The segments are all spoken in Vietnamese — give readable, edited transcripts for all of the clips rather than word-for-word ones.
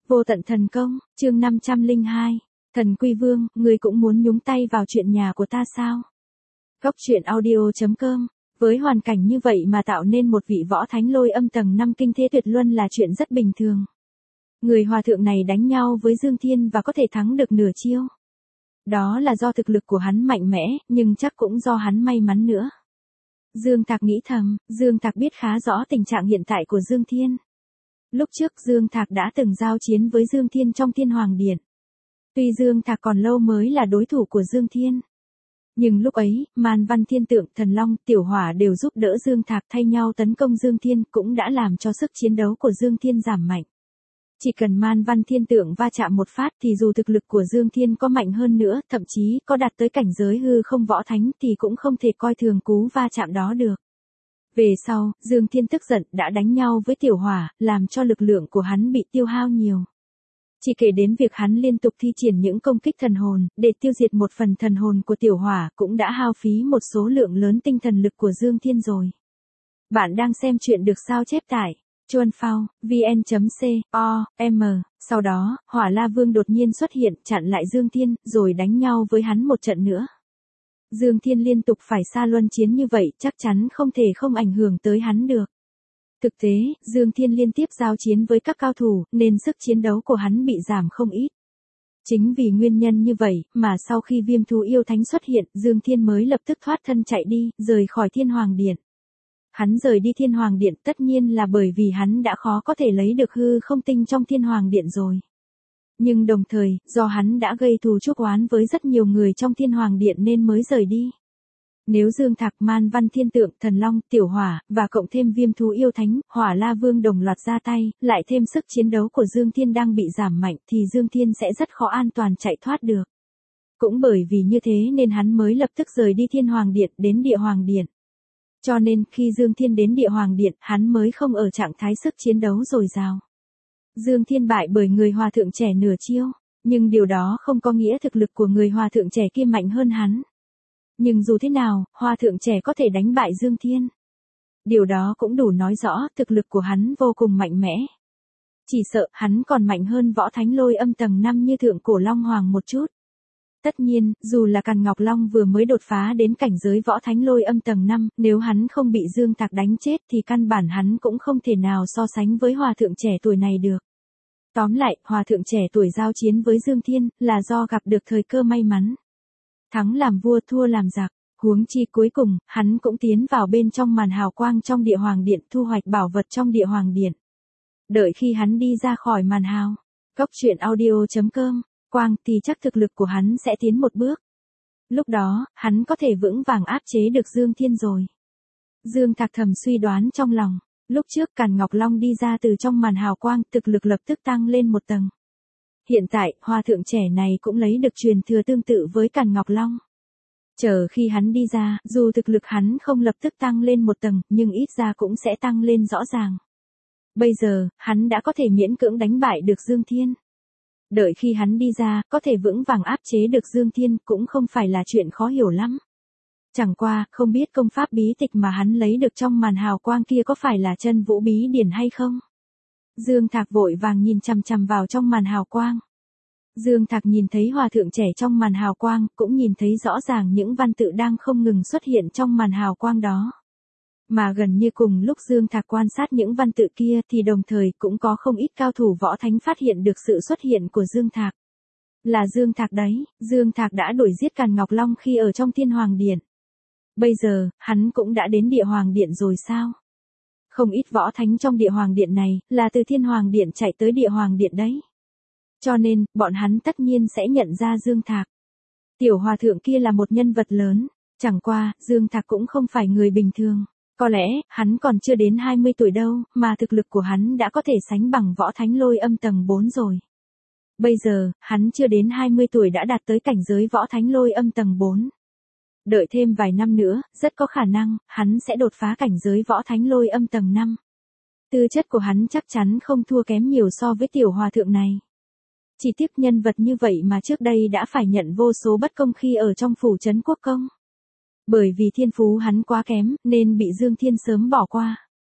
Vô tận thần công, chương 502. Thần Quy Vương, ngươi cũng muốn nhúng tay vào chuyện nhà của ta sao? Góc truyện audio.com. Với hoàn cảnh như vậy mà tạo nên một vị võ thánh lôi âm tầng 5 kinh thế tuyệt luân là chuyện rất bình thường. Người hòa thượng này đánh nhau với Dương Thiên và có thể thắng được nửa chiêu. Đó là do thực lực của hắn mạnh mẽ, nhưng chắc cũng do hắn may mắn nữa. Dương Thạc nghĩ thầm, Dương Thạc biết khá rõ tình trạng hiện tại của Dương Thiên. Lúc trước Dương Thạc đã từng giao chiến với Dương Thiên trong Thiên Hoàng Điện. Tuy Dương Thạc còn lâu mới là đối thủ của Dương Thiên. Nhưng lúc ấy, Man Văn Thiên Tượng, Thần Long, Tiểu Hỏa đều giúp đỡ Dương Thạc thay nhau tấn công Dương Thiên, cũng đã làm cho sức chiến đấu của Dương Thiên giảm mạnh. Chỉ cần Man Văn Thiên Tượng va chạm một phát thì dù thực lực của Dương Thiên có mạnh hơn nữa, thậm chí có đạt tới cảnh giới hư không võ thánh thì cũng không thể coi thường cú va chạm đó được. Về sau, Dương Thiên tức giận đã đánh nhau với Tiểu Hỏa, làm cho lực lượng của hắn bị tiêu hao nhiều. Chỉ kể đến việc hắn liên tục thi triển những công kích thần hồn, để tiêu diệt một phần thần hồn của Tiểu Hỏa cũng đã hao phí một số lượng lớn tinh thần lực của Dương Thiên rồi. Bạn đang xem chuyện được sao chép tại Chuan Phao, vn.com. Sau đó, Hỏa La Vương đột nhiên xuất hiện chặn lại Dương Thiên, rồi đánh nhau với hắn một trận nữa. Dương Thiên liên tục phải xa luân chiến như vậy chắc chắn không thể không ảnh hưởng tới hắn được. Thực tế, Dương Thiên liên tiếp giao chiến với các cao thủ, nên sức chiến đấu của hắn bị giảm không ít. Chính vì nguyên nhân như vậy, mà sau khi Viêm Thú Yêu Thánh xuất hiện, Dương Thiên mới lập tức thoát thân chạy đi, rời khỏi Thiên Hoàng Điện. Hắn rời đi Thiên Hoàng Điện tất nhiên là bởi vì hắn đã khó có thể lấy được hư không tinh trong Thiên Hoàng Điện rồi. Nhưng đồng thời, do hắn đã gây thù chuốc oán với rất nhiều người trong Thiên Hoàng Điện nên mới rời đi. Nếu Dương Thạc, Man Văn Thiên Tượng, Thần Long, Tiểu Hỏa, và cộng thêm Viêm Thú Yêu Thánh, Hỏa La Vương đồng loạt ra tay, lại thêm sức chiến đấu của Dương Thiên đang bị giảm mạnh thì Dương Thiên sẽ rất khó an toàn chạy thoát được. Cũng bởi vì như thế nên hắn mới lập tức rời đi Thiên Hoàng Điện đến Địa Hoàng Điện. Cho nên, khi Dương Thiên đến Địa Hoàng Điện, hắn mới không ở trạng thái sức chiến đấu dồi dào. Dương Thiên bại bởi người hòa thượng trẻ nửa chiêu, nhưng điều đó không có nghĩa thực lực của người hòa thượng trẻ kia mạnh hơn hắn. Nhưng dù thế nào, hòa thượng trẻ có thể đánh bại Dương Thiên. Điều đó cũng đủ nói rõ thực lực của hắn vô cùng mạnh mẽ. Chỉ sợ hắn còn mạnh hơn võ thánh lôi âm tầng 5 như thượng cổ Long Hoàng một chút. Tất nhiên, dù là Càn Ngọc Long vừa mới đột phá đến cảnh giới võ thánh lôi âm tầng 5, nếu hắn không bị Dương Thạc đánh chết thì căn bản hắn cũng không thể nào so sánh với hòa thượng trẻ tuổi này được. Tóm lại, hòa thượng trẻ tuổi giao chiến với Dương Thiên là do gặp được thời cơ may mắn. Thắng làm vua thua làm giặc, huống chi cuối cùng, hắn cũng tiến vào bên trong màn hào quang trong Địa Hoàng Điện thu hoạch bảo vật trong Địa Hoàng Điện. Đợi khi hắn đi ra khỏi màn hào, góc truyện audio.com, quang thì chắc thực lực của hắn sẽ tiến một bước. Lúc đó, hắn có thể vững vàng áp chế được Dương Thiên rồi. Dương Thạc thầm suy đoán trong lòng, lúc trước Càn Ngọc Long đi ra từ trong màn hào quang, thực lực lập tức tăng lên một tầng. Hiện tại, hòa thượng trẻ này cũng lấy được truyền thừa tương tự với Càn Ngọc Long. Chờ khi hắn đi ra, dù thực lực hắn không lập tức tăng lên một tầng, nhưng ít ra cũng sẽ tăng lên rõ ràng. Bây giờ, hắn đã có thể miễn cưỡng đánh bại được Dương Thiên. Đợi khi hắn đi ra, có thể vững vàng áp chế được Dương Thiên cũng không phải là chuyện khó hiểu lắm. Chẳng qua, không biết công pháp bí tịch mà hắn lấy được trong màn hào quang kia có phải là chân vũ bí điển hay không? Dương Thạc vội vàng nhìn chằm chằm vào trong màn hào quang. Dương Thạc nhìn thấy hòa thượng trẻ trong màn hào quang, cũng nhìn thấy rõ ràng những văn tự đang không ngừng xuất hiện trong màn hào quang đó. Mà gần như cùng lúc Dương Thạc quan sát những văn tự kia thì đồng thời cũng có không ít cao thủ võ thánh phát hiện được sự xuất hiện của Dương Thạc. Là Dương Thạc đấy, Dương Thạc đã đuổi giết Càn Ngọc Long khi ở trong Thiên Hoàng Điện. Bây giờ, hắn cũng đã đến Địa Hoàng Điện rồi sao? Không ít võ thánh trong Địa Hoàng Điện này, là từ Thiên Hoàng Điện chạy tới Địa Hoàng Điện đấy. Cho nên, bọn hắn tất nhiên sẽ nhận ra Dương Thạc. Tiểu hòa thượng kia là một nhân vật lớn, chẳng qua, Dương Thạc cũng không phải người bình thường. Có lẽ, hắn còn chưa đến 20 tuổi đâu, mà thực lực của hắn đã có thể sánh bằng võ thánh lôi âm tầng 4 rồi. Bây giờ, hắn chưa đến 20 tuổi đã đạt tới cảnh giới võ thánh lôi âm tầng 4. Đợi thêm vài năm nữa, rất có khả năng, hắn sẽ đột phá cảnh giới võ thánh lôi âm tầng 5. Tư chất của hắn chắc chắn không thua kém nhiều so với tiểu hòa thượng này. Chỉ tiếc nhân vật như vậy mà trước đây đã phải nhận vô số bất công khi ở trong phủ trấn quốc công. Bởi vì thiên phú hắn quá kém, nên bị Dương Thiên sớm bỏ qua.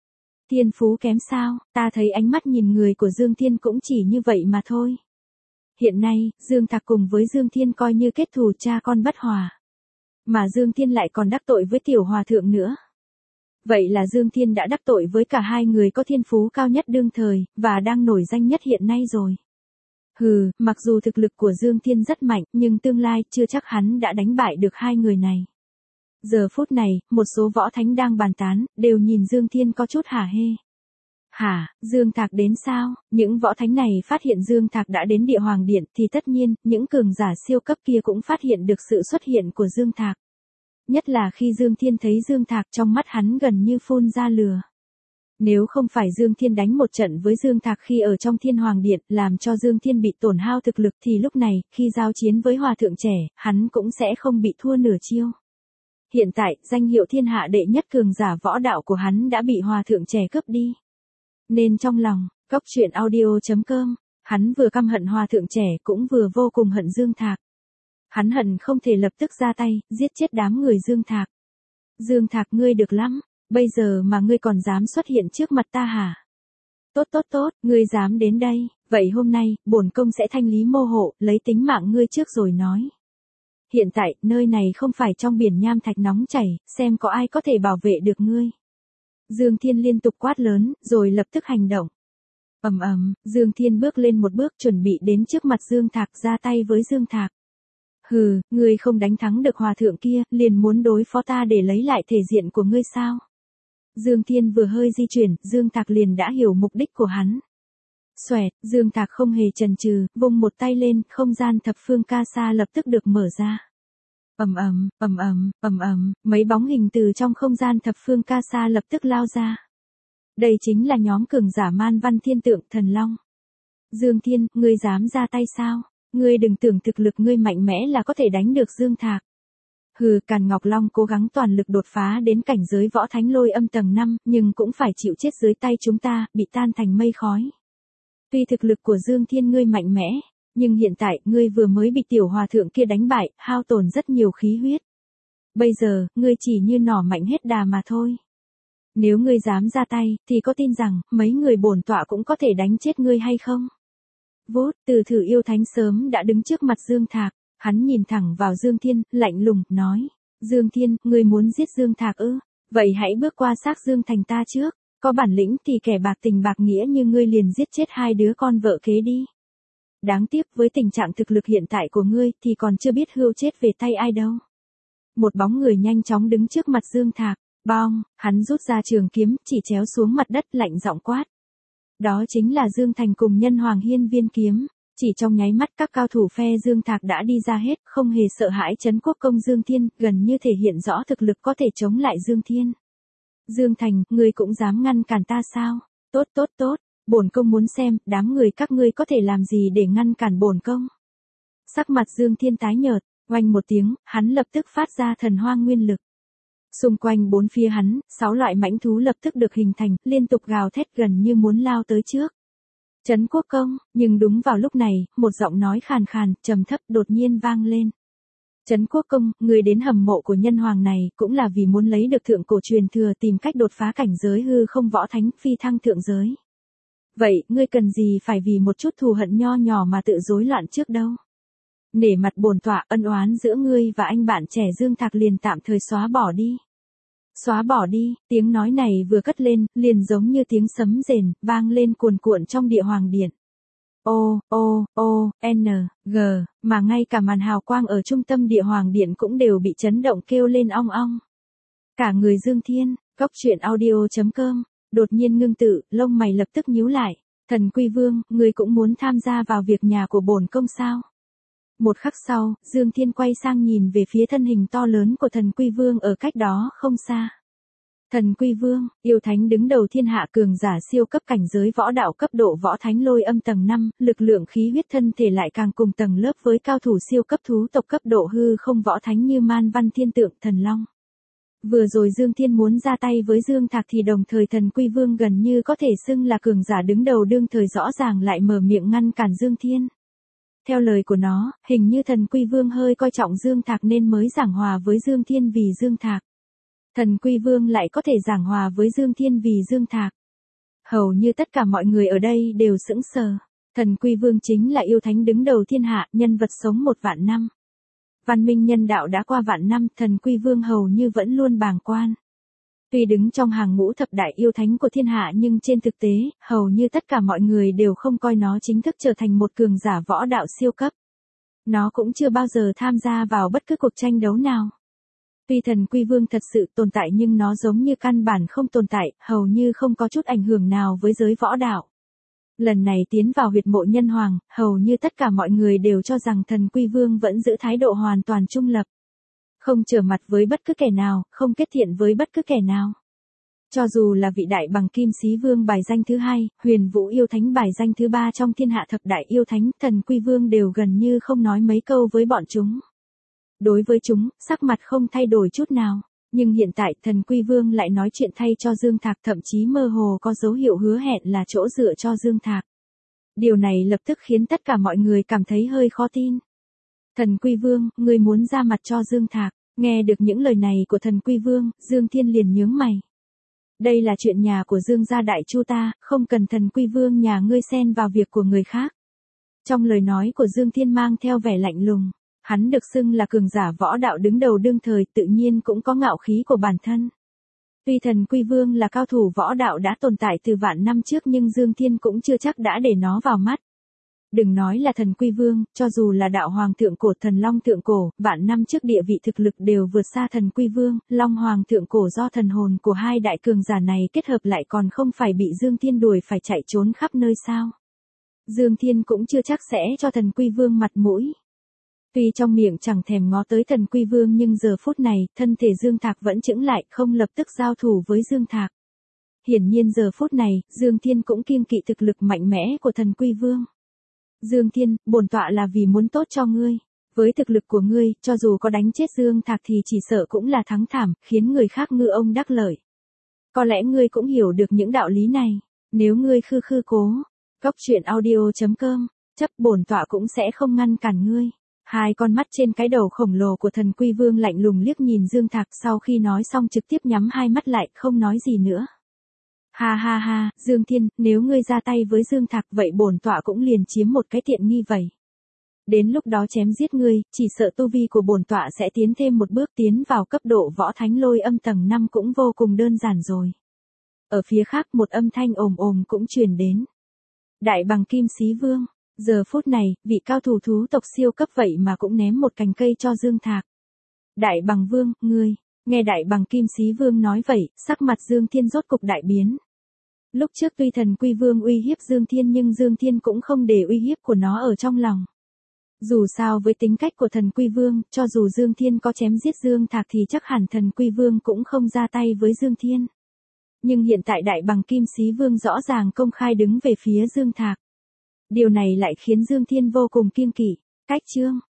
Thiên phú kém sao, ta thấy ánh mắt nhìn người của Dương Thiên cũng chỉ như vậy mà thôi. Hiện nay, Dương Thạc cùng với Dương Thiên coi như kết thù cha con bất hòa. Mà Dương Thiên lại còn đắc tội với tiểu hòa thượng nữa. Vậy là Dương Thiên đã đắc tội với cả hai người có thiên phú cao nhất đương thời, và đang nổi danh nhất hiện nay rồi. Hừ, mặc dù thực lực của Dương Thiên rất mạnh, nhưng tương lai chưa chắc hắn đã đánh bại được hai người này. Giờ phút này, một số võ thánh đang bàn tán, đều nhìn Dương Thiên có chút hả hê. Hả, Dương Thạc đến sao? Những võ thánh này phát hiện Dương Thạc đã đến Địa Hoàng Điện thì tất nhiên, những cường giả siêu cấp kia cũng phát hiện được sự xuất hiện của Dương Thạc. Nhất là khi Dương Thiên thấy Dương Thạc trong mắt hắn gần như phun ra lửa. Nếu không phải Dương Thiên đánh một trận với Dương Thạc khi ở trong Thiên Hoàng Điện làm cho Dương Thiên bị tổn hao thực lực thì lúc này, khi giao chiến với hòa thượng trẻ, hắn cũng sẽ không bị thua nửa chiêu. Hiện tại, danh hiệu thiên hạ đệ nhất cường giả võ đạo của hắn đã bị hòa thượng trẻ cướp đi. Nên trong lòng, Cốc Truyện Audio.com, hắn vừa căm hận hòa thượng trẻ cũng vừa vô cùng hận Dương Thạc. Hắn hận không thể lập tức ra tay, giết chết đám người Dương Thạc. Dương Thạc ngươi được lắm, bây giờ mà ngươi còn dám xuất hiện trước mặt ta hả? Tốt, ngươi dám đến đây, vậy hôm nay, bổn công sẽ thanh lý mô hộ, lấy tính mạng ngươi trước rồi nói. Hiện tại, nơi này không phải trong biển nham thạch nóng chảy, xem có ai có thể bảo vệ được ngươi. Dương Thiên liên tục quát lớn, rồi lập tức hành động. Dương Thiên bước lên một bước chuẩn bị đến trước mặt Dương Thạc ra tay với Dương Thạc. Hừ, ngươi không đánh thắng được hòa thượng kia, liền muốn đối phó ta để lấy lại thể diện của ngươi sao? Dương Thiên vừa hơi di chuyển, Dương Thạc liền đã hiểu mục đích của hắn. Xoẹt, Dương Thạc không hề chần chừ, vung một tay lên, không gian thập phương ca sa lập tức được mở ra. Mấy bóng hình từ trong không gian thập phương ca sa lập tức lao ra. Đây chính là nhóm cường giả Man Văn Thiên Tượng Thần Long. Dương Thiên, ngươi dám ra tay sao? Ngươi đừng tưởng thực lực ngươi mạnh mẽ là có thể đánh được Dương Thạc. Hừ, Càn Ngọc Long cố gắng toàn lực đột phá đến cảnh giới võ thánh lôi âm tầng 5, nhưng cũng phải chịu chết dưới tay chúng ta, bị tan thành mây khói. Tuy thực lực của Dương Thiên ngươi mạnh mẽ, nhưng hiện tại, ngươi vừa mới bị tiểu hòa thượng kia đánh bại, hao tổn rất nhiều khí huyết. Bây giờ, ngươi chỉ như nỏ mạnh hết đà mà thôi. Nếu ngươi dám ra tay, thì có tin rằng, mấy người bổn tọa cũng có thể đánh chết ngươi hay không? Vốt, Từ Thử yêu thánh sớm đã đứng trước mặt Dương Thạc, hắn nhìn thẳng vào Dương Thiên, lạnh lùng, nói. Dương Thiên, ngươi muốn giết Dương Thạc ư? Vậy hãy bước qua xác Dương Thành ta trước, có bản lĩnh thì kẻ bạc tình bạc nghĩa như ngươi liền giết chết hai đứa con vợ kế đi. Đáng tiếc với tình trạng thực lực hiện tại của ngươi thì còn chưa biết hươu chết về tay ai đâu. Một bóng người nhanh chóng đứng trước mặt Dương Thạc, bong, hắn rút ra trường kiếm, chỉ chéo xuống mặt đất lạnh giọng quát. Đó chính là Dương Thành cùng Nhân Hoàng Hiên Viên kiếm, chỉ trong nháy mắt các cao thủ phe Dương Thạc đã đi ra hết, không hề sợ hãi trấn quốc công Dương Thiên, gần như thể hiện rõ thực lực có thể chống lại Dương Thiên. Dương Thành, ngươi cũng dám ngăn cản ta sao? Tốt, bổn công muốn xem, đám người các ngươi có thể làm gì để ngăn cản bổn công. Sắc mặt Dương Thiên tái nhợt, oanh một tiếng, hắn lập tức phát ra thần hoang nguyên lực. Xung quanh bốn phía hắn, 6 loại mãnh thú lập tức được hình thành, liên tục gào thét gần như muốn lao tới trước. Trấn quốc công, nhưng đúng vào lúc này, một giọng nói khàn khàn, trầm thấp đột nhiên vang lên. Trấn quốc công, người đến hầm mộ của nhân hoàng này, cũng là vì muốn lấy được thượng cổ truyền thừa tìm cách đột phá cảnh giới hư không võ thánh, phi thăng thượng giới. Vậy, ngươi cần gì phải vì một chút thù hận nho nhỏ mà tự rối loạn trước đâu? Nể mặt bổn tọa, ân oán giữa ngươi và anh bạn trẻ Dương Thạc liền tạm thời xóa bỏ đi. Xóa bỏ đi, tiếng nói này vừa cất lên, liền giống như tiếng sấm rền, vang lên cuồn cuộn trong Địa Hoàng Điện. G, mà ngay cả màn hào quang ở trung tâm Địa Hoàng Điện cũng đều bị chấn động kêu lên ong ong. Cả người Dương Thiên, Cốc Truyện Audio.com, đột nhiên ngưng tự, lông mày lập tức nhíu lại. Thần Quy Vương, ngươi cũng muốn tham gia vào việc nhà của bổn công sao? Một khắc sau, Dương Thiên quay sang nhìn về phía thân hình to lớn của Thần Quy Vương ở cách đó không xa. Thần Quy Vương, yêu thánh đứng đầu thiên hạ cường giả siêu cấp cảnh giới võ đạo cấp độ võ thánh lôi âm tầng 5, lực lượng khí huyết thân thể lại càng cùng tầng lớp với cao thủ siêu cấp thú tộc cấp độ hư không võ thánh như Man Văn Thiên Tượng Thần Long. Vừa rồi Dương Thiên muốn ra tay với Dương Thạc thì đồng thời Thần Quy Vương gần như có thể xưng là cường giả đứng đầu đương thời rõ ràng lại mở miệng ngăn cản Dương Thiên. Theo lời của nó, hình như Thần Quy Vương hơi coi trọng Dương Thạc nên mới giảng hòa với Dương Thiên vì Dương Thạc. Thần Quy Vương lại có thể giảng hòa với Dương Thiên vì Dương Thạc. Hầu như tất cả mọi người ở đây đều sững sờ. Thần Quy Vương chính là yêu thánh đứng đầu thiên hạ, nhân vật sống 1.000.000 năm. Văn minh nhân đạo đã qua vạn năm, Thần Quy Vương hầu như vẫn luôn bàng quan. Tuy đứng trong hàng ngũ thập đại yêu thánh của thiên hạ nhưng trên thực tế, hầu như tất cả mọi người đều không coi nó chính thức trở thành một cường giả võ đạo siêu cấp. Nó cũng chưa bao giờ tham gia vào bất cứ cuộc tranh đấu nào. Tuy Thần Quy Vương thật sự tồn tại nhưng nó giống như căn bản không tồn tại, hầu như không có chút ảnh hưởng nào với giới võ đạo. Lần này tiến vào huyệt mộ nhân hoàng, hầu như tất cả mọi người đều cho rằng Thần Quy Vương vẫn giữ thái độ hoàn toàn trung lập. Không trở mặt với bất cứ kẻ nào, không kết thiện với bất cứ kẻ nào. Cho dù là vị đại bằng kim xí vương bài danh thứ 2, huyền vũ yêu thánh bài danh thứ 3 trong thiên hạ thập đại yêu thánh, Thần Quy Vương đều gần như không nói mấy câu với bọn chúng. Đối với chúng, sắc mặt không thay đổi chút nào. Nhưng hiện tại Thần Quy Vương lại nói chuyện thay cho Dương Thạc, thậm chí mơ hồ có dấu hiệu hứa hẹn là chỗ dựa cho Dương Thạc. Điều này lập tức khiến tất cả mọi người cảm thấy hơi khó tin. Thần Quy Vương, ngươi muốn ra mặt cho Dương Thạc. Nghe được những lời này của Thần Quy Vương, Dương Thiên liền nhướng mày. Đây là chuyện nhà của Dương gia đại chu ta, không cần Thần Quy Vương nhà ngươi xen vào việc của người khác. Trong lời nói của Dương Thiên mang theo vẻ lạnh lùng. Hắn được xưng là cường giả võ đạo đứng đầu đương thời, tự nhiên cũng có ngạo khí của bản thân. Tuy Thần Quy Vương là cao thủ võ đạo đã tồn tại từ vạn năm trước nhưng Dương Thiên cũng chưa chắc đã để nó vào mắt. Đừng nói là Thần Quy Vương, cho dù là đạo hoàng thượng cổ Thần Long thượng cổ, vạn năm trước địa vị thực lực đều vượt xa Thần Quy Vương, Long hoàng thượng cổ do thần hồn của hai đại cường giả này kết hợp lại còn không phải bị Dương Thiên đuổi phải chạy trốn khắp nơi sao. Dương Thiên cũng chưa chắc sẽ cho Thần Quy Vương mặt mũi. Tuy trong miệng chẳng thèm ngó tới Thần Quy Vương nhưng giờ phút này, thân thể Dương Thạc vẫn chững lại, không lập tức giao thủ với Dương Thạc. Hiển nhiên giờ phút này, Dương Thiên cũng kiêng kỵ thực lực mạnh mẽ của Thần Quy Vương. Dương Thiên, bổn tọa là vì muốn tốt cho ngươi. Với thực lực của ngươi, cho dù có đánh chết Dương Thạc thì chỉ sợ cũng là thắng thảm, khiến người khác ngư ông đắc lợi. Có lẽ ngươi cũng hiểu được những đạo lý này. Nếu ngươi khư cố, Góc Truyện Audio.com, chấp bổn tọa cũng sẽ không ngăn cản ngươi. Hai con mắt trên cái đầu khổng lồ của Thần Quy Vương lạnh lùng liếc nhìn Dương Thạc, sau khi nói xong trực tiếp nhắm hai mắt lại, không nói gì nữa. Ha ha ha, Dương Thiên, nếu ngươi ra tay với Dương Thạc vậy bổn tọa cũng liền chiếm một cái tiện nghi vậy. Đến lúc đó chém giết ngươi, chỉ sợ tu vi của bổn tọa sẽ tiến thêm một bước, tiến vào cấp độ võ thánh lôi âm tầng 5 cũng vô cùng đơn giản rồi. Ở phía khác một âm thanh ồm ồm cũng truyền đến. Đại bằng kim xí vương. Giờ phút này, vị cao thủ thú tộc siêu cấp vậy mà cũng ném một cành cây cho Dương Thạc. Đại bằng vương, ngươi, nghe đại bằng kim xí vương nói vậy, sắc mặt Dương Thiên rốt cục đại biến. Lúc trước tuy Thần Quy Vương uy hiếp Dương Thiên nhưng Dương Thiên cũng không để uy hiếp của nó ở trong lòng. Dù sao với tính cách của Thần Quy Vương, cho dù Dương Thiên có chém giết Dương Thạc thì chắc hẳn Thần Quy Vương cũng không ra tay với Dương Thiên. Nhưng hiện tại đại bằng kim xí vương rõ ràng công khai đứng về phía Dương Thạc. Điều này lại khiến Dương Thiên vô cùng kiêng kỵ. Cách chương